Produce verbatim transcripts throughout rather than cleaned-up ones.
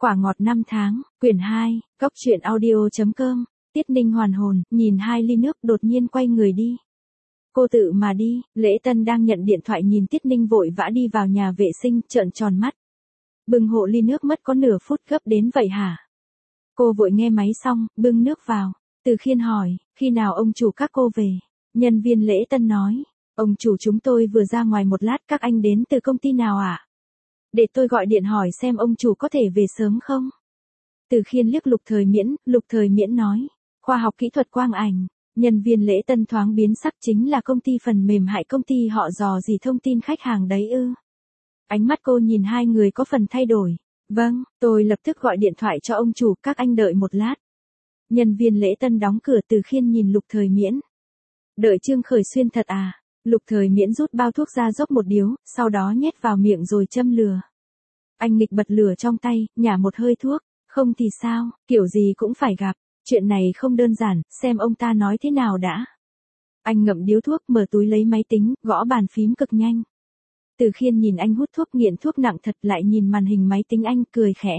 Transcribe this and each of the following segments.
Quả ngọt năm tháng, quyển hai, góc truyện audio chấm com. Tiết Ninh hoàn hồn, nhìn hai ly nước đột nhiên quay người đi. Cô tự mà đi, Lễ Tân đang nhận điện thoại nhìn Tiết Ninh vội vã đi vào nhà vệ sinh, trợn tròn mắt. Bưng hộ ly nước mất có nửa phút, gấp đến vậy hả? Cô vội nghe máy xong, bưng nước vào. Từ Khiên hỏi, khi nào ông chủ các cô về? Nhân viên Lễ Tân nói, ông chủ chúng tôi vừa ra ngoài một lát, các anh đến từ công ty nào ạ? À? Để tôi gọi điện hỏi xem ông chủ có thể về sớm không? Từ Khiên liếc Lục Thời Miễn, Lục Thời Miễn nói, khoa học kỹ thuật quang ảnh. Nhân viên Lễ Tân thoáng biến sắc, chính là công ty phần mềm hại công ty họ dò gì thông tin khách hàng đấy ư? Ánh mắt cô nhìn hai người có phần thay đổi. Vâng, tôi lập tức gọi điện thoại cho ông chủ, các anh đợi một lát. Nhân viên Lễ Tân đóng cửa. Từ Khiên nhìn Lục Thời Miễn. Đợi Trương Khởi Xuyên thật à? Lục Thời Miễn rút bao thuốc ra dốc một điếu, sau đó nhét vào miệng rồi châm lửa. Anh nghịch bật lửa trong tay, nhả một hơi thuốc. Không thì sao, kiểu gì cũng phải gặp. Chuyện này không đơn giản, xem ông ta nói thế nào đã. Anh ngậm điếu thuốc, mở túi lấy máy tính, gõ bàn phím cực nhanh. Từ Khiên nhìn anh hút thuốc nghiện thuốc nặng thật, lại nhìn màn hình máy tính anh, cười khẽ.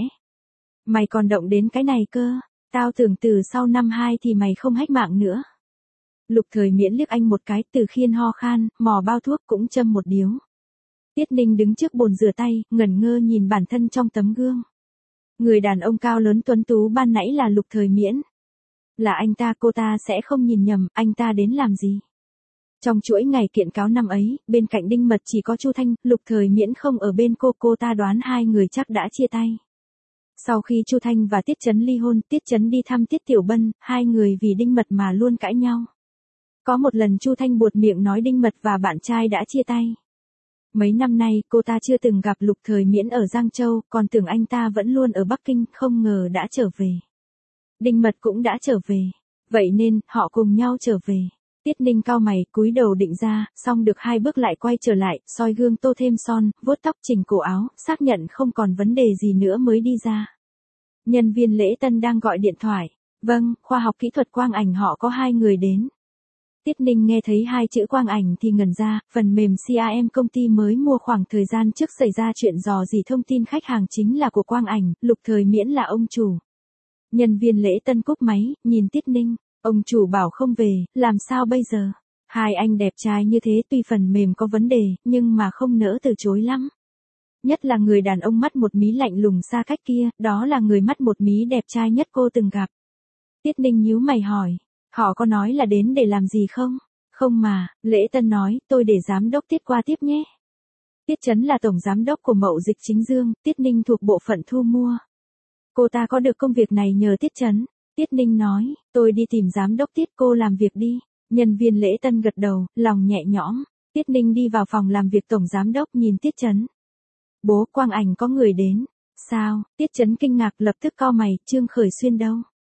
Mày còn động đến cái này cơ, tao tưởng từ sau năm hai thì mày không hách mạng nữa. Lục Thời Miễn liếc anh một cái. Từ Khiên ho khan, mò bao thuốc cũng châm một điếu. Tiết Ninh đứng trước bồn rửa tay, ngẩn ngơ nhìn bản thân trong tấm gương. Người đàn ông cao lớn tuấn tú ban nãy là Lục Thời Miễn. Là anh ta, cô ta sẽ không nhìn nhầm, anh ta đến làm gì? Trong chuỗi ngày kiện cáo năm ấy, bên cạnh Đinh Mật chỉ có Chu Thanh, Lục Thời Miễn không ở bên cô, cô ta đoán hai người chắc đã chia tay. Sau khi Chu Thanh và Tiết Chấn ly hôn, Tiết Chấn đi thăm Tiết Tiểu Bân, hai người vì Đinh Mật mà luôn cãi nhau. Có một lần Chu Thanh buột miệng nói Đinh Mật và bạn trai đã chia tay. Mấy năm nay, cô ta chưa từng gặp Lục Thời Miễn ở Giang Châu, còn tưởng anh ta vẫn luôn ở Bắc Kinh, không ngờ đã trở về. Đinh Mật cũng đã trở về. Vậy nên, họ cùng nhau trở về. Tiết Ninh cau mày, cúi đầu định ra, xong được hai bước lại quay trở lại, soi gương tô thêm son, vuốt tóc chỉnh cổ áo, xác nhận không còn vấn đề gì nữa mới đi ra. Nhân viên Lễ Tân đang gọi điện thoại. Vâng, khoa học kỹ thuật quang ảnh họ có hai người đến. Tiết Ninh nghe thấy hai chữ quang ảnh thì ngẩn ra, phần mềm xê a em công ty mới mua khoảng thời gian trước xảy ra chuyện dò dỉ thông tin khách hàng chính là của quang ảnh, Lục Thời Miễn là ông chủ. Nhân viên Lễ Tân cúp máy, nhìn Tiết Ninh, ông chủ bảo không về, làm sao bây giờ? Hai anh đẹp trai như thế tuy phần mềm có vấn đề, nhưng mà không nỡ từ chối lắm. Nhất là người đàn ông mắt một mí lạnh lùng xa cách kia, đó là người mắt một mí đẹp trai nhất cô từng gặp. Tiết Ninh nhíu mày hỏi. Họ có nói là đến để làm gì không? Không mà, Lễ Tân nói, tôi để giám đốc Tiết qua tiếp nhé. Tiết Chấn là tổng giám đốc của Mậu Dịch Chính Dương, Tiết Ninh thuộc bộ phận thu mua. Cô ta có được công việc này nhờ Tiết Chấn. Tiết Ninh nói, tôi đi tìm giám đốc Tiết, cô làm việc đi. Nhân viên Lễ Tân gật đầu, lòng nhẹ nhõm. Tiết Ninh đi vào phòng làm việc tổng giám đốc, nhìn Tiết Chấn. Bố, quang ảnh có người đến. Sao? Tiết Chấn kinh ngạc, lập tức cau mày, Trương Khởi Xuyên đâu?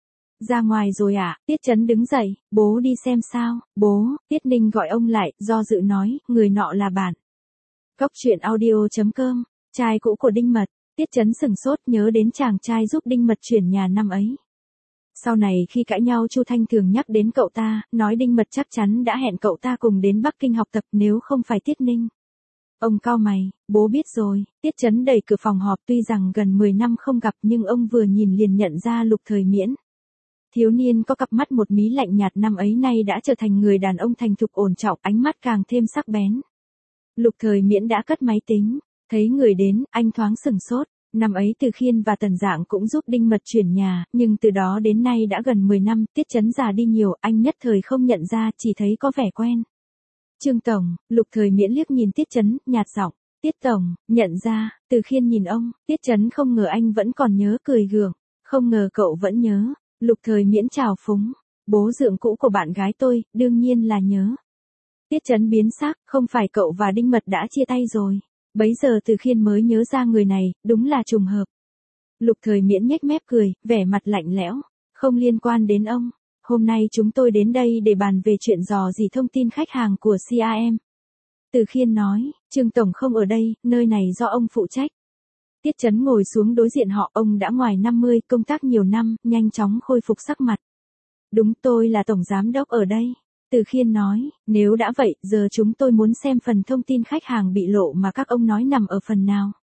Ra ngoài rồi ạ. À? Tiết Chấn đứng dậy, bố đi xem sao. Bố, Tiết Ninh gọi ông lại, do dự nói, người nọ là bạn. Góc truyện audio chấm com, trai cũ của Đinh Mật. Tiết Chấn sừng sốt, nhớ đến chàng trai giúp Đinh Mật chuyển nhà năm ấy. Sau này khi cãi nhau Chu Thanh thường nhắc đến cậu ta, nói Đinh Mật chắc chắn đã hẹn cậu ta cùng đến Bắc Kinh học tập nếu không phải Tiết Ninh. Ông cau mày, bố biết rồi. Tiết Chấn đẩy cửa phòng họp, tuy rằng gần mười năm không gặp nhưng ông vừa nhìn liền nhận ra Lục Thời Miễn. Thiếu niên có cặp mắt một mí lạnh nhạt năm ấy nay đã trở thành người đàn ông thành thục ổn trọng, ánh mắt càng thêm sắc bén. Lục Thời Miễn đã cất máy tính, thấy người đến, anh thoáng sừng sốt. Năm ấy Từ Khiên và Tần Dạng cũng giúp Đinh Mật chuyển nhà, nhưng từ đó đến nay đã gần mười năm, Tiết Chấn già đi nhiều, anh nhất thời không nhận ra, chỉ thấy có vẻ quen. Trương Tổng, Lục Thời Miễn liếc nhìn Tiết Chấn, nhạt giọng, Tiết Tổng, nhận ra. Từ Khiên nhìn ông, Tiết Chấn không ngờ anh vẫn còn nhớ, cười gượng, không ngờ cậu vẫn nhớ. Lục Thời Miễn chào phúng, bố dượng cũ của bạn gái tôi, đương nhiên là nhớ. Tiết Chấn biến sắc, không phải cậu và Đinh Mật đã chia tay rồi. Bấy giờ Từ Khiên mới nhớ ra người này, đúng là trùng hợp. Lục Thời Miễn nhếch mép cười, vẻ mặt lạnh lẽo, không liên quan đến ông. Hôm nay chúng tôi đến đây để bàn về chuyện dò dỉ thông tin khách hàng của xê a em. Từ Khiên nói, Trương Tổng không ở đây, nơi này do ông phụ trách. Tiết Chấn ngồi xuống đối diện họ, ông đã ngoài năm mươi, công tác nhiều năm, nhanh chóng khôi phục sắc mặt. Đúng, tôi là tổng giám đốc ở đây. Từ Khiên nói, nếu đã vậy, giờ chúng tôi muốn xem phần thông tin khách hàng bị lộ mà các ông nói nằm ở phần nào.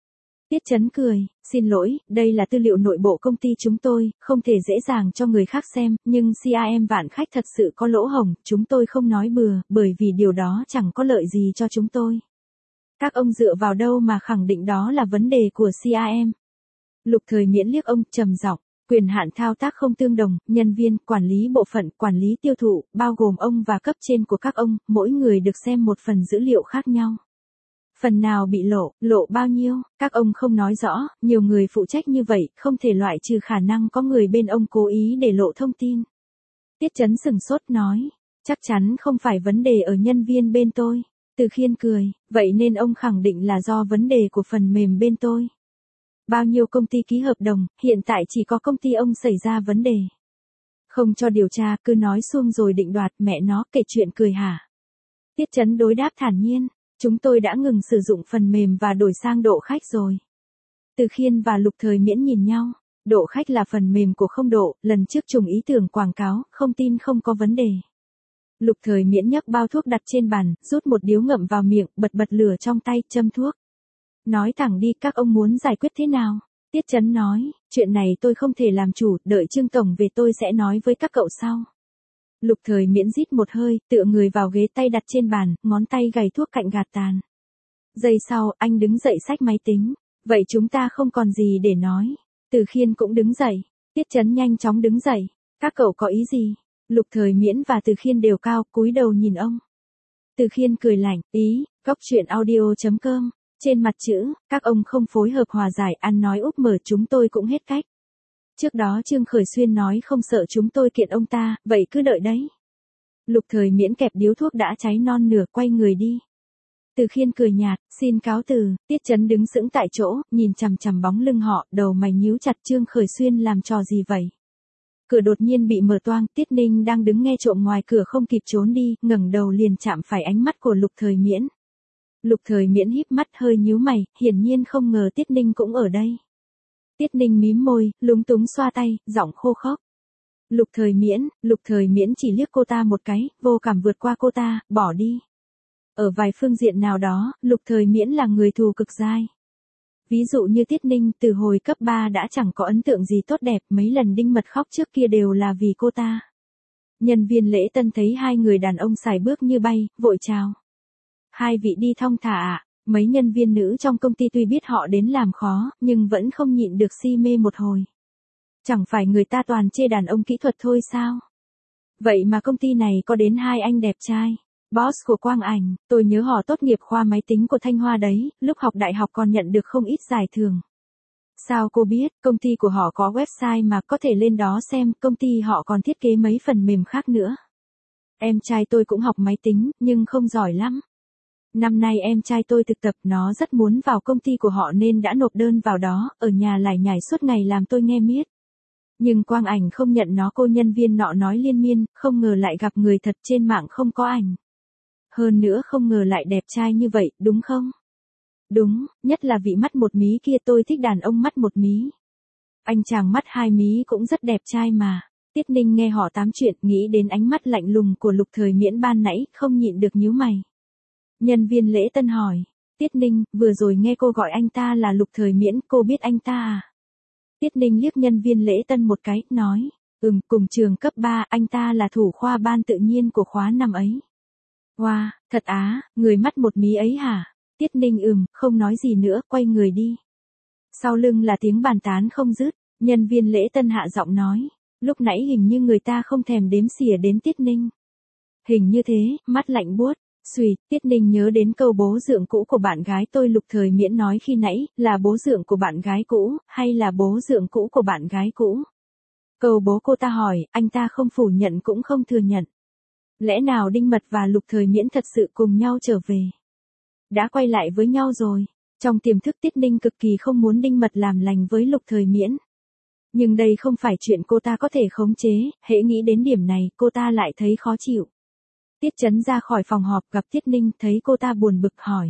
Tiết Chấn cười, xin lỗi, đây là tư liệu nội bộ công ty chúng tôi, không thể dễ dàng cho người khác xem, nhưng xê rờ em Vạn Khách thật sự có lỗ hổng, chúng tôi không nói bừa, bởi vì điều đó chẳng có lợi gì cho chúng tôi. Các ông dựa vào đâu mà khẳng định đó là vấn đề của xê rờ em? Lục Thời Miễn liếc ông, trầm giọng, quyền hạn thao tác không tương đồng, nhân viên, quản lý bộ phận, quản lý tiêu thụ, bao gồm ông và cấp trên của các ông, mỗi người được xem một phần dữ liệu khác nhau. Phần nào bị lộ, lộ bao nhiêu, các ông không nói rõ, nhiều người phụ trách như vậy, không thể loại trừ khả năng có người bên ông cố ý để lộ thông tin. Tiết Chấn sừng sốt nói, chắc chắn không phải vấn đề ở nhân viên bên tôi. Từ Khiên cười, vậy nên ông khẳng định là do vấn đề của phần mềm bên tôi. Bao nhiêu công ty ký hợp đồng, hiện tại chỉ có công ty ông xảy ra vấn đề. Không cho điều tra, cứ nói xuông rồi định đoạt, mẹ nó, kể chuyện cười hả? Tiết Chấn đối đáp thản nhiên, chúng tôi đã ngừng sử dụng phần mềm và đổi sang Độ Khách rồi. Từ Khiên và Lục Thời Miễn nhìn nhau, Độ Khách là phần mềm của Không Độ, lần trước trùng ý tưởng quảng cáo, không tin không có vấn đề. Lục Thời Miễn nhấc bao thuốc đặt trên bàn, rút một điếu ngậm vào miệng, bật bật lửa trong tay, châm thuốc. Nói thẳng đi, các ông muốn giải quyết thế nào? Tiết Chấn nói, chuyện này tôi không thể làm chủ, đợi Trương Tổng về tôi sẽ nói với các cậu sau. Lục Thời Miễn rít một hơi, tựa người vào ghế, tay đặt trên bàn, ngón tay gảy thuốc cạnh gạt tàn. Giây sau, anh đứng dậy xách máy tính. Vậy chúng ta không còn gì để nói. Từ Khiên cũng đứng dậy. Tiết Chấn nhanh chóng đứng dậy. Các cậu có ý gì? Lục Thời Miễn và Từ Khiên đều cao, cúi đầu nhìn ông. Từ Khiên cười lạnh, ý, góc chuyện audio chấm com. Trên mặt chữ, các ông không phối hợp hòa giải, ăn nói úp mở, chúng tôi cũng hết cách. Trước đó Trương Khởi Xuyên nói không sợ chúng tôi kiện ông ta, vậy cứ đợi đấy. Lục Thời Miễn kẹp điếu thuốc đã cháy non nửa, quay người đi. Từ Khiên cười nhạt, xin cáo từ. Tiết Chấn đứng sững tại chỗ, nhìn chằm chằm bóng lưng họ, đầu mày nhíu chặt. Trương Khởi Xuyên làm trò gì vậy? Cửa đột nhiên bị mở toang, Tiết Ninh đang đứng nghe trộm ngoài cửa không kịp trốn đi, ngẩng đầu liền chạm phải ánh mắt của Lục Thời Miễn. Lục Thời Miễn híp mắt hơi nhíu mày, hiển nhiên không ngờ Tiết Ninh cũng ở đây. Tiết Ninh mím môi, lúng túng xoa tay, giọng khô khốc. Lục Thời Miễn, Lục Thời Miễn chỉ liếc cô ta một cái, vô cảm vượt qua cô ta, bỏ đi. Ở vài phương diện nào đó, Lục Thời Miễn là người thù cực dai. Ví dụ như Tiết Ninh, từ hồi cấp ba đã chẳng có ấn tượng gì tốt đẹp, mấy lần Đinh Mật khóc trước kia đều là vì cô ta. Nhân viên lễ tân thấy hai người đàn ông xài bước như bay, vội chào. Hai vị đi thong thả ạ. Mấy nhân viên nữ trong công ty tuy biết họ đến làm khó, nhưng vẫn không nhịn được si mê một hồi. Chẳng phải người ta toàn chê đàn ông kỹ thuật thôi sao? Vậy mà công ty này có đến hai anh đẹp trai. Boss của Quang Ảnh, tôi nhớ họ tốt nghiệp khoa máy tính của Thanh Hoa đấy, lúc học đại học còn nhận được không ít giải thưởng. Sao cô biết, công ty của họ có website mà, có thể lên đó xem, công ty họ còn thiết kế mấy phần mềm khác nữa. Em trai tôi cũng học máy tính, nhưng không giỏi lắm. Năm nay em trai tôi thực tập, nó rất muốn vào công ty của họ nên đã nộp đơn vào đó, ở nhà lải nhải suốt ngày làm tôi nghe miết. Nhưng Quang Ảnh không nhận nó, cô nhân viên nọ nói liên miên, không ngờ lại gặp người thật, trên mạng không có ảnh. Hơn nữa không ngờ lại đẹp trai như vậy, đúng không? Đúng, nhất là vị mắt một mí kia, tôi thích đàn ông mắt một mí. Anh chàng mắt hai mí cũng rất đẹp trai mà. Tiết Ninh nghe họ tám chuyện, nghĩ đến ánh mắt lạnh lùng của Lục Thời Miễn ban nãy, không nhịn được nhíu mày. Nhân viên lễ tân hỏi, Tiết Ninh, vừa rồi nghe cô gọi anh ta là Lục Thời Miễn, cô biết anh ta à? Tiết Ninh liếc nhân viên lễ tân một cái, nói, ừm, cùng trường cấp ba, anh ta là thủ khoa ban tự nhiên của khóa năm ấy. Wow, thật á, người mắt một mí ấy hả? Tiết Ninh ừm, không nói gì nữa, quay người đi. Sau lưng là tiếng bàn tán không dứt, nhân viên lễ tân hạ giọng nói, lúc nãy hình như người ta không thèm đếm xỉa đến Tiết Ninh. Hình như thế, mắt lạnh buốt. Xùi, Tiết Ninh nhớ đến câu bố dượng cũ của bạn gái tôi. Lục Thời Miễn nói khi nãy, là bố dượng của bạn gái cũ, hay là bố dượng cũ của bạn gái cũ? Câu bố cô ta hỏi, anh ta không phủ nhận cũng không thừa nhận. Lẽ nào Đinh Mật và Lục Thời Miễn thật sự cùng nhau trở về? Đã quay lại với nhau rồi. Trong tiềm thức Tiết Ninh cực kỳ không muốn Đinh Mật làm lành với Lục Thời Miễn. Nhưng đây không phải chuyện cô ta có thể khống chế, hễ nghĩ đến điểm này, cô ta lại thấy khó chịu. Tiết Chấn ra khỏi phòng họp, gặp Tiết Ninh, thấy cô ta buồn bực hỏi.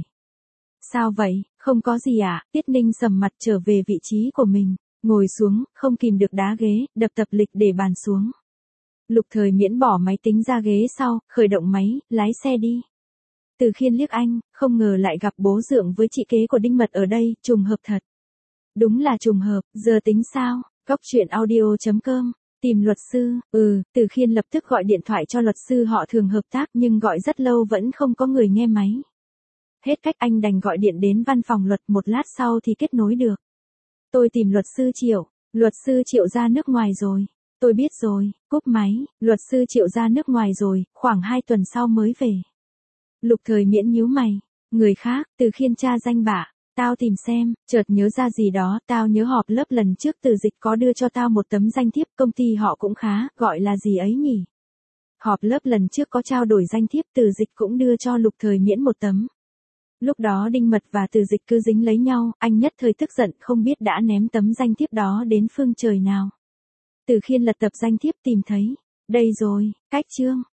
Sao vậy, không có gì à? Tiết Ninh sầm mặt trở về vị trí của mình, ngồi xuống, không kìm được đá ghế, đập tập lịch để bàn xuống. Lục Thời Miễn bỏ máy tính ra ghế sau, khởi động máy, lái xe đi. Từ Khiên liếc anh, không ngờ lại gặp bố dượng với chị kế của Đinh Mật ở đây, trùng hợp thật. Đúng là trùng hợp, giờ tính sao? Cóc truyện audio chấm com. Tìm luật sư, ừ, Từ Khiên lập tức gọi điện thoại cho luật sư họ thường hợp tác nhưng gọi rất lâu vẫn không có người nghe máy. Hết cách anh đành gọi điện đến văn phòng luật, một lát sau thì kết nối được. Tôi tìm luật sư Triệu, luật sư Triệu ra nước ngoài rồi. Tôi biết rồi, cúp máy, luật sư Triệu ra nước ngoài rồi, khoảng hai tuần sau mới về. Lục Thời Miễn nhíu mày, người khác, Từ Khiên tra danh bạ. Tao tìm xem, chợt nhớ ra gì đó, tao nhớ họp lớp lần trước Từ Dịch có đưa cho tao một tấm danh thiếp, công ty họ cũng khá, gọi là gì ấy nhỉ? Họp lớp lần trước có trao đổi danh thiếp, Từ Dịch cũng đưa cho Lục Thời Miễn một tấm. Lúc đó Đinh Mật và Từ Dịch cứ dính lấy nhau, anh nhất thời tức giận không biết đã ném tấm danh thiếp đó đến phương trời nào. Từ Khiên lật tập danh thiếp tìm thấy. Đây rồi, cách chương.